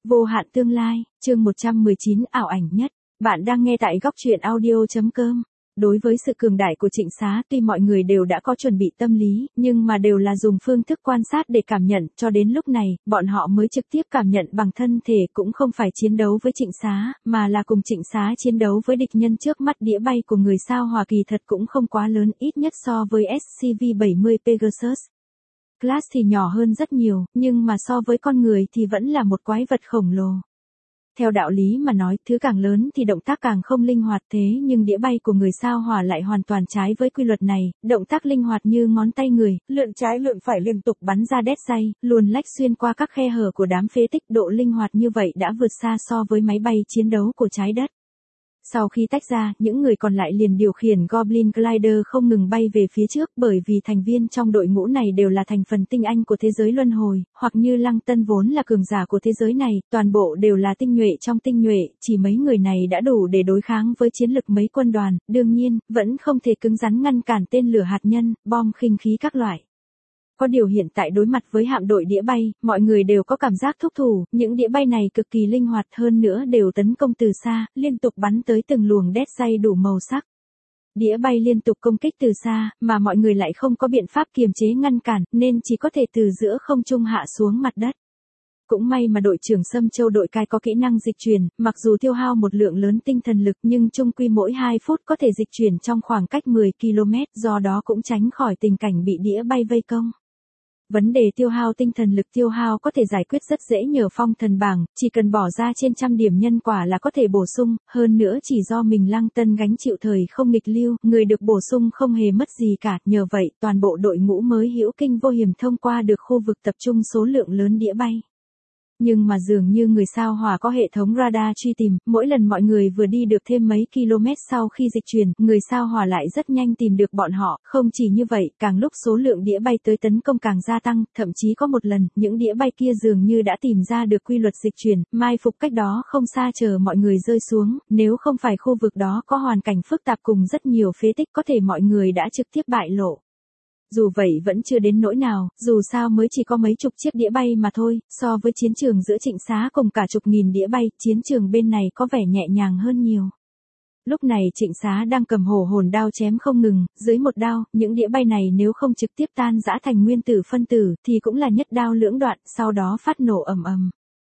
Vô hạn tương lai, chương 119 ảo ảnh nhất. Bạn đang nghe tại góc truyện audio.com. Đối với sự cường đại của Trịnh Xá, tuy mọi người đều đã có chuẩn bị tâm lý, nhưng mà đều là dùng phương thức quan sát để cảm nhận, cho đến lúc này, bọn họ mới trực tiếp cảm nhận bằng thân thể, cũng không phải chiến đấu với Trịnh Xá, mà là cùng Trịnh Xá chiến đấu với địch nhân trước mắt. Đĩa bay của người sao Hỏa kỳ thật cũng không quá lớn, ít nhất so với SCV-70 Pegasus Class thì nhỏ hơn rất nhiều, nhưng mà so với con người thì vẫn là một quái vật khổng lồ. Theo đạo lý mà nói, thứ càng lớn thì động tác càng không linh hoạt, thế nhưng đĩa bay của người sao Hỏa lại hoàn toàn trái với quy luật này, động tác linh hoạt như ngón tay người, lượn trái lượn phải liên tục bắn ra đét dây, luồn lách xuyên qua các khe hở của đám phế tích. Độ linh hoạt như vậy đã vượt xa so với máy bay chiến đấu của trái đất. Sau khi tách ra, những người còn lại liền điều khiển Goblin Glider không ngừng bay về phía trước, bởi vì thành viên trong đội ngũ này đều là thành phần tinh anh của thế giới luân hồi, hoặc như Lăng Tân vốn là cường giả của thế giới này, toàn bộ đều là tinh nhuệ trong tinh nhuệ, chỉ mấy người này đã đủ để đối kháng với chiến lực mấy quân đoàn, đương nhiên, vẫn không thể cứng rắn ngăn cản tên lửa hạt nhân, bom khinh khí các loại. Có điều hiện tại đối mặt với hạm đội đĩa bay, mọi người đều có cảm giác thúc thủ, những đĩa bay này cực kỳ linh hoạt, hơn nữa đều tấn công từ xa, liên tục bắn tới từng luồng đét dây đủ màu sắc. Đĩa bay liên tục công kích từ xa, mà mọi người lại không có biện pháp kiềm chế ngăn cản, nên chỉ có thể từ giữa không trung hạ xuống mặt đất. Cũng may mà đội trưởng Sâm Châu đội cai có kỹ năng dịch chuyển, mặc dù tiêu hao một lượng lớn tinh thần lực nhưng chung quy mỗi 2 phút có thể dịch chuyển trong khoảng cách 10 km, do đó cũng tránh khỏi tình cảnh bị đĩa bay vây công. Vấn đề tiêu hao tinh thần lực tiêu hao có thể giải quyết rất dễ nhờ phong thần bảng, chỉ cần bỏ ra trên trăm điểm nhân quả là có thể bổ sung, hơn nữa chỉ do mình Lăng Tân gánh chịu thời không nghịch lưu, người được bổ sung không hề mất gì cả, nhờ vậy toàn bộ đội ngũ mới hữu kinh vô hiểm thông qua được khu vực tập trung số lượng lớn đĩa bay. Nhưng mà dường như người sao Hỏa có hệ thống radar truy tìm, mỗi lần mọi người vừa đi được thêm mấy km sau khi dịch chuyển, người sao Hỏa lại rất nhanh tìm được bọn họ, không chỉ như vậy, càng lúc số lượng đĩa bay tới tấn công càng gia tăng, thậm chí có một lần, những đĩa bay kia dường như đã tìm ra được quy luật dịch chuyển, mai phục cách đó không xa chờ mọi người rơi xuống, nếu không phải khu vực đó có hoàn cảnh phức tạp cùng rất nhiều phế tích có thể mọi người đã trực tiếp bại lộ. Dù vậy vẫn chưa đến nỗi nào, dù sao mới chỉ có mấy chục chiếc đĩa bay mà thôi, so với chiến trường giữa Trịnh Xá cùng cả chục nghìn đĩa bay, chiến trường bên này có vẻ nhẹ nhàng hơn nhiều. Lúc này Trịnh Xá đang cầm hổ hồn đao chém không ngừng, dưới một đao, những đĩa bay này nếu không trực tiếp tan rã thành nguyên tử phân tử, thì cũng là nhất đao lưỡng đoạn, sau đó phát nổ ầm ầm.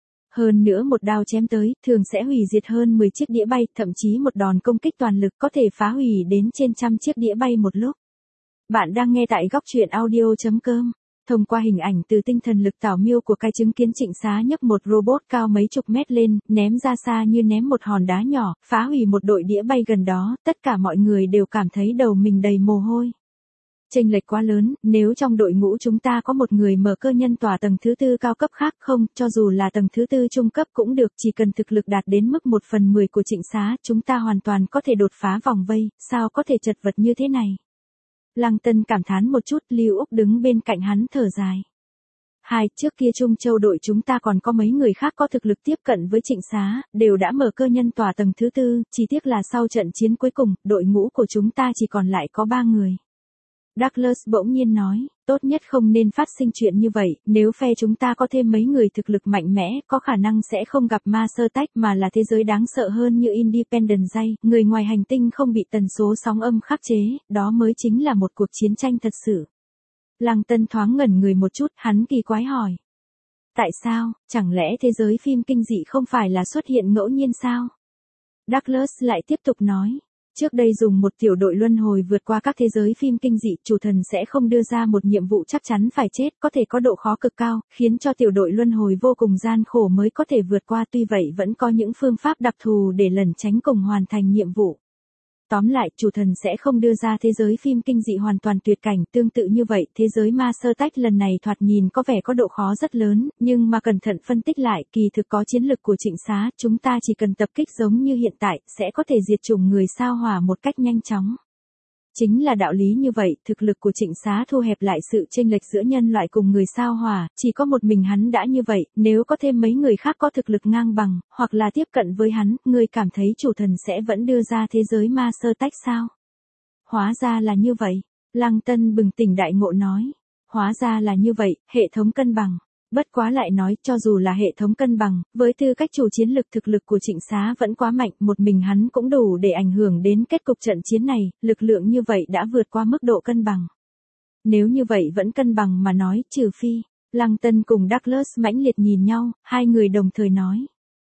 Hơn nữa một đao chém tới, thường sẽ hủy diệt hơn 10 chiếc đĩa bay, thậm chí một đòn công kích toàn lực có thể phá hủy đến trên trăm chiếc đĩa bay một lúc. Bạn đang nghe tại góc truyện audio.com. Thông qua hình ảnh từ tinh thần lực tảo miêu của cái chứng kiến Trịnh Xá nhấc một robot cao mấy chục mét lên, ném ra xa như ném một hòn đá nhỏ, phá hủy một đội đĩa bay gần đó, tất cả mọi người đều cảm thấy đầu mình đầy mồ hôi. Chênh lệch quá lớn, nếu trong đội ngũ chúng ta có một người mở cơ nhân tỏa tầng thứ tư cao cấp khác không, cho dù là tầng thứ tư trung cấp cũng được, chỉ cần thực lực đạt đến mức 1/10 của Trịnh Xá, chúng ta hoàn toàn có thể đột phá vòng vây, sao có thể chật vật như thế này. Lăng Tân cảm thán một chút, Lưu Úc đứng bên cạnh hắn thở dài. Trước kia Trung Châu đội chúng ta còn có mấy người khác có thực lực tiếp cận với Trịnh Xá, đều đã mở cơ nhân tỏa tầng thứ tư, chỉ tiếc là sau trận chiến cuối cùng, đội ngũ của chúng ta chỉ còn lại có 3 người. Douglas bỗng nhiên nói, tốt nhất không nên phát sinh chuyện như vậy, nếu phe chúng ta có thêm mấy người thực lực mạnh mẽ, có khả năng sẽ không gặp ma sơ tách mà là thế giới đáng sợ hơn như Independence Day, người ngoài hành tinh không bị tần số sóng âm khắc chế, đó mới chính là một cuộc chiến tranh thật sự. Lăng Tân thoáng ngẩn người một chút, hắn kỳ quái hỏi. Tại sao, chẳng lẽ thế giới phim kinh dị không phải là xuất hiện ngẫu nhiên sao? Douglas lại tiếp tục nói. Trước đây dùng một tiểu đội luân hồi vượt qua các thế giới phim kinh dị, chủ thần sẽ không đưa ra một nhiệm vụ chắc chắn phải chết, có thể có độ khó cực cao, khiến cho tiểu đội luân hồi vô cùng gian khổ mới có thể vượt qua, tuy vậy vẫn có những phương pháp đặc thù để lẩn tránh cùng hoàn thành nhiệm vụ. Tóm lại, chủ thần sẽ không đưa ra thế giới phim kinh dị hoàn toàn tuyệt cảnh, tương tự như vậy, thế giới ma sơ tách lần này thoạt nhìn có vẻ có độ khó rất lớn, nhưng mà cẩn thận phân tích lại, kỳ thực có chiến lực của Trịnh Xá, chúng ta chỉ cần tập kích giống như hiện tại, sẽ có thể diệt chủng người sao Hỏa một cách nhanh chóng. Chính là đạo lý như vậy, thực lực của Trịnh Xá thu hẹp lại sự chênh lệch giữa nhân loại cùng người sao Hỏa, chỉ có một mình hắn đã như vậy, nếu có thêm mấy người khác có thực lực ngang bằng, hoặc là tiếp cận với hắn, người cảm thấy chủ thần sẽ vẫn đưa ra thế giới ma sơ tách sao? Hóa ra là như vậy. Lăng Tân bừng tỉnh đại ngộ nói. Hóa ra là như vậy, hệ thống cân bằng. Bất quá lại nói, cho dù là hệ thống cân bằng, với tư cách chủ chiến lực thực lực của Trịnh Xá vẫn quá mạnh, một mình hắn cũng đủ để ảnh hưởng đến kết cục trận chiến này, lực lượng như vậy đã vượt qua mức độ cân bằng. Nếu như vậy vẫn cân bằng mà nói, trừ phi, Lăng Tân cùng Douglas mãnh liệt nhìn nhau, hai người đồng thời nói.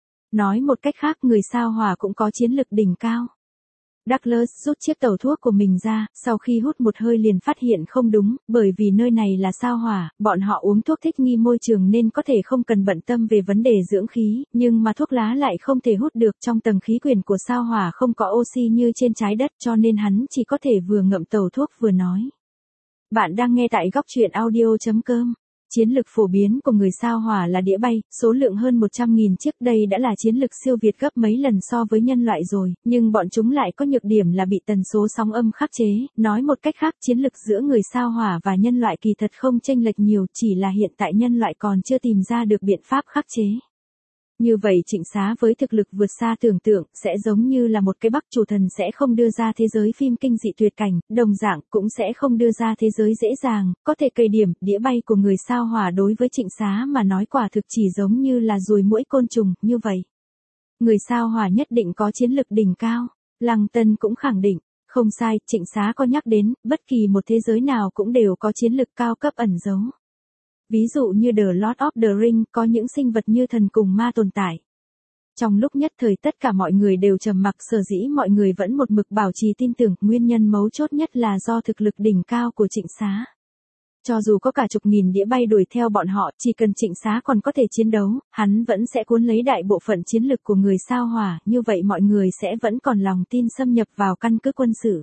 Nói một cách khác, người sao hỏa cũng có chiến lực đỉnh cao. Douglas rút chiếc tẩu thuốc của mình ra, sau khi hút một hơi liền phát hiện không đúng, bởi vì nơi này là sao hỏa, bọn họ uống thuốc thích nghi môi trường nên có thể không cần bận tâm về vấn đề dưỡng khí, nhưng mà thuốc lá lại không thể hút được, trong tầng khí quyển của sao hỏa không có oxy như trên trái đất, cho nên hắn chỉ có thể vừa ngậm tẩu thuốc vừa nói. Bạn đang nghe tại góc truyện audio.com. Chiến lực phổ biến của người sao hỏa là đĩa bay, số lượng hơn 100.000 chiếc, đây đã là chiến lực siêu việt gấp mấy lần so với nhân loại rồi, nhưng bọn chúng lại có nhược điểm là bị tần số sóng âm khắc chế, nói một cách khác, chiến lực giữa người sao hỏa và nhân loại kỳ thật không chênh lệch nhiều, chỉ là hiện tại nhân loại còn chưa tìm ra được biện pháp khắc chế. Như vậy Trịnh Xá với thực lực vượt xa tưởng tượng, sẽ giống như là một cái Bắc chủ thần sẽ không đưa ra thế giới phim kinh dị tuyệt cảnh, đồng dạng cũng sẽ không đưa ra thế giới dễ dàng, có thể cây điểm, đĩa bay của người sao hỏa đối với Trịnh Xá mà nói quả thực chỉ giống như là ruồi muỗi côn trùng, như vậy. Người sao hỏa nhất định có chiến lực đỉnh cao, Lăng Tân cũng khẳng định. Không sai, Trịnh Xá có nhắc đến, bất kỳ một thế giới nào cũng đều có chiến lực cao cấp ẩn giấu. Ví dụ như The Lord of the Ring, có những sinh vật như thần cùng ma tồn tại. Trong lúc nhất thời tất cả mọi người đều trầm mặc, sở dĩ mọi người vẫn một mực bảo trì tin tưởng, nguyên nhân mấu chốt nhất là do thực lực đỉnh cao của Trịnh Xá. Cho dù có cả chục nghìn đĩa bay đuổi theo bọn họ, chỉ cần Trịnh Xá còn có thể chiến đấu, hắn vẫn sẽ cuốn lấy đại bộ phận chiến lực của người sao hỏa, như vậy mọi người sẽ vẫn còn lòng tin xâm nhập vào căn cứ quân sự.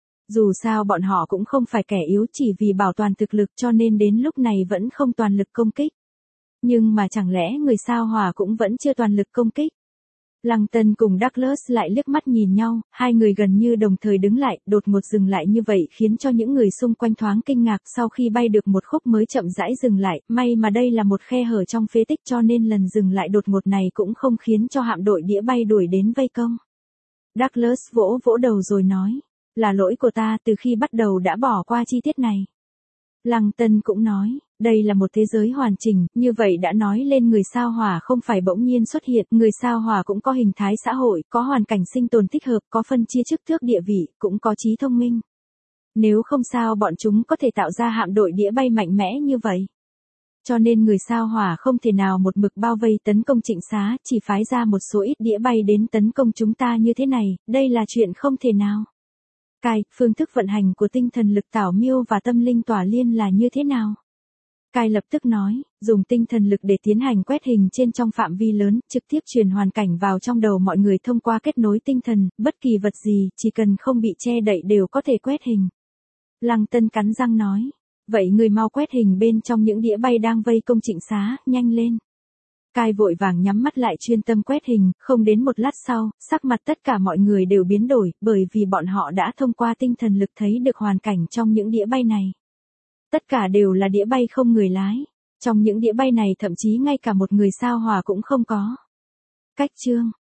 Dù sao bọn họ cũng không phải kẻ yếu, chỉ vì bảo toàn thực lực cho nên đến lúc này vẫn không toàn lực công kích. Nhưng mà chẳng lẽ người sao hỏa cũng vẫn chưa toàn lực công kích? Lăng Tân cùng Douglas lại liếc mắt nhìn nhau, hai người gần như đồng thời đứng lại, đột ngột dừng lại như vậy khiến cho những người xung quanh thoáng kinh ngạc, sau khi bay được một khúc mới chậm rãi dừng lại, may mà đây là một khe hở trong phế tích cho nên lần dừng lại đột ngột này cũng không khiến cho hạm đội đĩa bay đuổi đến vây công. Douglas vỗ vỗ đầu rồi nói. Là lỗi của ta, từ khi bắt đầu đã bỏ qua chi tiết này. Lăng Tân cũng nói, đây là một thế giới hoàn chỉnh, như vậy đã nói lên người sao hỏa không phải bỗng nhiên xuất hiện, người sao hỏa cũng có hình thái xã hội, có hoàn cảnh sinh tồn thích hợp, có phân chia chức tước địa vị, cũng có trí thông minh. Nếu không sao bọn chúng có thể tạo ra hạm đội đĩa bay mạnh mẽ như vậy. Cho nên người sao hỏa không thể nào một mực bao vây tấn công Trịnh Xá, chỉ phái ra một số ít đĩa bay đến tấn công chúng ta như thế này, đây là chuyện không thể nào. Cai, phương thức vận hành của tinh thần lực tảo miêu và tâm linh tỏa liên là như thế nào? Cai lập tức nói, dùng tinh thần lực để tiến hành quét hình trên trong phạm vi lớn, trực tiếp truyền hoàn cảnh vào trong đầu mọi người thông qua kết nối tinh thần, bất kỳ vật gì, chỉ cần không bị che đậy đều có thể quét hình. Lăng Tân cắn răng nói, vậy người mau quét hình bên trong những đĩa bay đang vây công Trịnh Xá, nhanh lên. Cai vội vàng nhắm mắt lại chuyên tâm quét hình, không đến một lát sau, sắc mặt tất cả mọi người đều biến đổi, bởi vì bọn họ đã thông qua tinh thần lực thấy được hoàn cảnh trong những đĩa bay này. Tất cả đều là đĩa bay không người lái. Trong những đĩa bay này thậm chí ngay cả một người sao hỏa cũng không có. Cách chương